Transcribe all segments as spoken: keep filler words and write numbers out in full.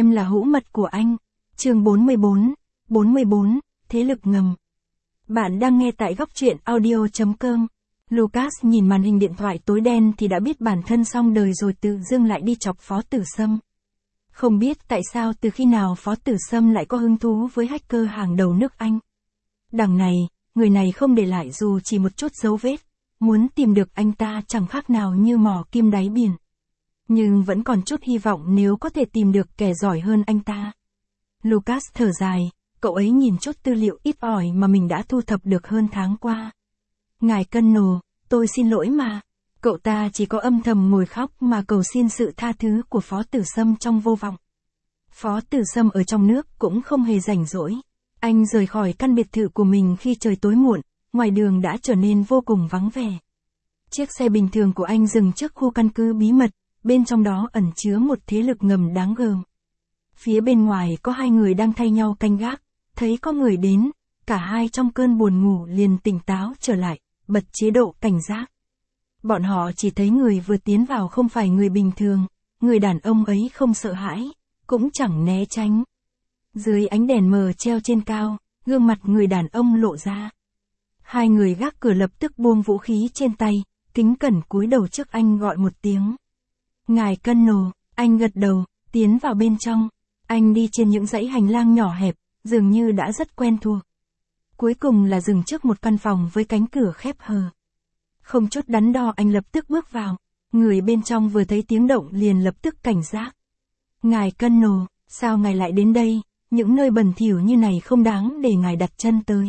Em là hữu mật của anh. Chương bốn mươi bốn, bốn mươi bốn, thế lực ngầm. Bạn đang nghe tại góc truyện audio chấm com. Lucas nhìn màn hình điện thoại tối đen thì đã biết bản thân xong đời rồi, tự dưng lại đi chọc Phó Tử Sâm. Không biết tại sao từ khi nào Phó Tử Sâm lại có hứng thú với hacker hàng đầu nước Anh. Đằng này, người này không để lại dù chỉ một chút dấu vết, muốn tìm được anh ta chẳng khác nào như mò kim đáy biển. Nhưng vẫn còn chút hy vọng nếu có thể tìm được kẻ giỏi hơn anh ta. Lucas thở dài, cậu ấy nhìn chút tư liệu ít ỏi mà mình đã thu thập được hơn tháng qua. Ngài Connell, tôi xin lỗi mà. Cậu ta chỉ có âm thầm ngồi khóc mà cầu xin sự tha thứ của Phó Tử Sâm trong vô vọng. Phó Tử Sâm ở trong nước cũng không hề rảnh rỗi. Anh rời khỏi căn biệt thự của mình khi trời tối muộn, ngoài đường đã trở nên vô cùng vắng vẻ. Chiếc xe bình thường của anh dừng trước khu căn cứ bí mật, bên trong đó ẩn chứa một thế lực ngầm đáng gờm. Phía bên ngoài có hai người đang thay nhau canh gác, thấy có người đến, cả hai trong cơn buồn ngủ liền tỉnh táo trở lại, bật chế độ cảnh giác. Bọn họ chỉ thấy người vừa tiến vào không phải người bình thường, người đàn ông ấy không sợ hãi, cũng chẳng né tránh. Dưới ánh đèn mờ treo trên cao, gương mặt người đàn ông lộ ra. Hai người gác cửa lập tức buông vũ khí trên tay, kính cẩn cúi đầu trước anh gọi một tiếng. Ngài Connell, anh gật đầu, tiến vào bên trong. Anh đi trên những dãy hành lang nhỏ hẹp, dường như đã rất quen thuộc. Cuối cùng là dừng trước một căn phòng với cánh cửa khép hờ. Không chút đắn đo anh lập tức bước vào. Người bên trong vừa thấy tiếng động liền lập tức cảnh giác. Ngài Connell, sao ngài lại đến đây? Những nơi bẩn thỉu như này không đáng để ngài đặt chân tới.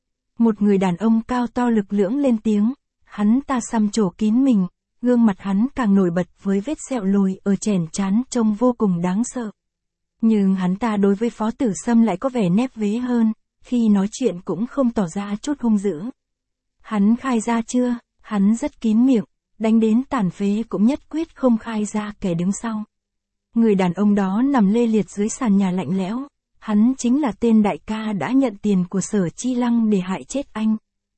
Một người đàn ông cao to lực lưỡng lên tiếng. Hắn ta xăm trổ kín mình, gương mặt hắn càng nổi bật với vết sẹo lồi ở chẻn trán trông vô cùng đáng sợ. Nhưng hắn ta đối với Phó Tử Sâm lại có vẻ nép vế hơn, khi nói chuyện cũng không tỏ ra chút hung dữ. Hắn khai ra chưa? Hắn rất kín miệng, đánh đến tàn phế cũng nhất quyết không khai ra kẻ đứng sau. Người đàn ông đó nằm lê liệt dưới sàn nhà lạnh lẽo, hắn chính là tên đại ca đã nhận tiền của Sở Chi Lăng để hại chết anh.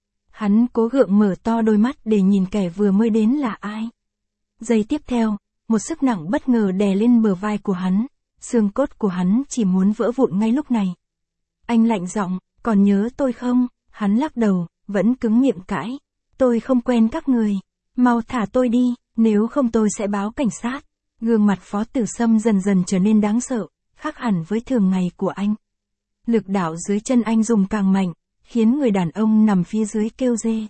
Hắn cố gượng mở to đôi mắt để nhìn kẻ vừa mới đến là ai. Giây tiếp theo, một sức nặng bất ngờ đè lên bờ vai của hắn, xương cốt của hắn chỉ muốn vỡ vụn ngay lúc này. Anh lạnh giọng, còn nhớ tôi không? Hắn lắc đầu, vẫn cứng miệng cãi. Tôi không quen các người, mau thả tôi đi, nếu không tôi sẽ báo cảnh sát. Gương mặt Phó Tử Sâm dần dần trở nên đáng sợ, khác hẳn với thường ngày của anh. Lực đạo dưới chân anh dùng càng mạnh, khiến người đàn ông nằm phía dưới kêu rê.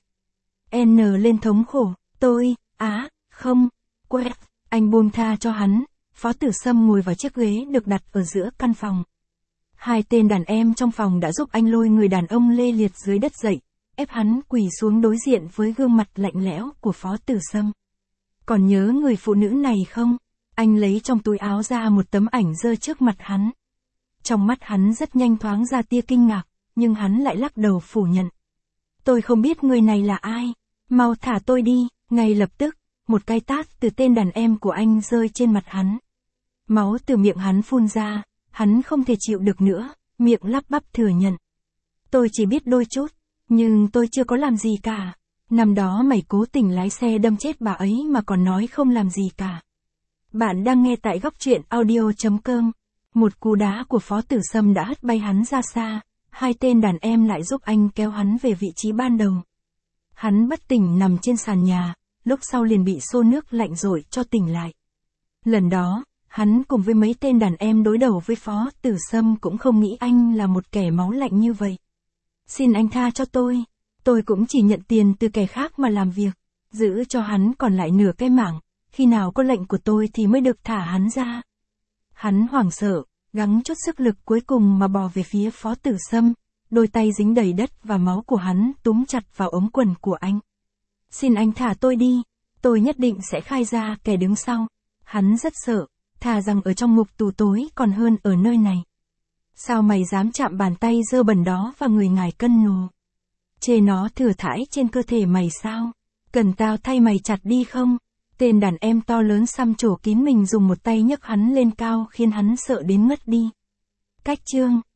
N lên thống khổ, tôi, á, không, quẹt, anh buông tha cho hắn. Phó Tử Sâm ngồi vào chiếc ghế được đặt ở giữa căn phòng. Hai tên đàn em trong phòng đã giúp anh lôi người đàn ông lê liệt dưới đất dậy, ép hắn quỳ xuống đối diện với gương mặt lạnh lẽo của Phó Tử Sâm. Còn nhớ người phụ nữ này không? Anh lấy trong túi áo ra một tấm ảnh giơ trước mặt hắn. Trong mắt hắn rất nhanh thoáng ra tia kinh ngạc, nhưng hắn lại lắc đầu phủ nhận. Tôi không biết người này là ai, mau thả tôi đi. Ngay lập tức, một cái tát từ tên đàn em của anh rơi trên mặt hắn. Máu từ miệng hắn phun ra, hắn không thể chịu được nữa, miệng lắp bắp thừa nhận. Tôi chỉ biết đôi chút, nhưng tôi chưa có làm gì cả. Năm đó mày cố tình lái xe đâm chết bà ấy mà còn nói không làm gì cả. Bạn đang nghe tại góc truyện audio chấm com. Một cú đá của Phó Tử Sâm đã hất bay hắn ra xa, hai tên đàn em lại giúp anh kéo hắn về vị trí ban đầu. Hắn bất tỉnh nằm trên sàn nhà, lúc sau liền bị xô nước lạnh rội cho tỉnh lại. Lần đó, hắn cùng với mấy tên đàn em đối đầu với Phó Tử Sâm cũng không nghĩ anh là một kẻ máu lạnh như vậy. Xin anh tha cho tôi, tôi cũng chỉ nhận tiền từ kẻ khác mà làm việc, giữ cho hắn còn lại nửa cái mảng, khi nào có lệnh của tôi thì mới được thả hắn ra. Hắn hoảng sợ, gắng chút sức lực cuối cùng mà bò về phía Phó Tử Sâm, đôi tay dính đầy đất và máu của hắn túm chặt vào ống quần của anh. Xin anh thả tôi đi, tôi nhất định sẽ khai ra kẻ đứng sau. Hắn rất sợ, thà rằng ở trong ngục tù tối còn hơn ở nơi này. Sao mày dám chạm bàn tay dơ bẩn đó vào người ngài Connell? Chê nó thừa thãi trên cơ thể mày sao? Cần tao thay mày chặt đi không? Tên đàn em to lớn xăm trổ kín mình dùng một tay nhấc hắn lên cao khiến hắn sợ đến ngất đi. Cách chương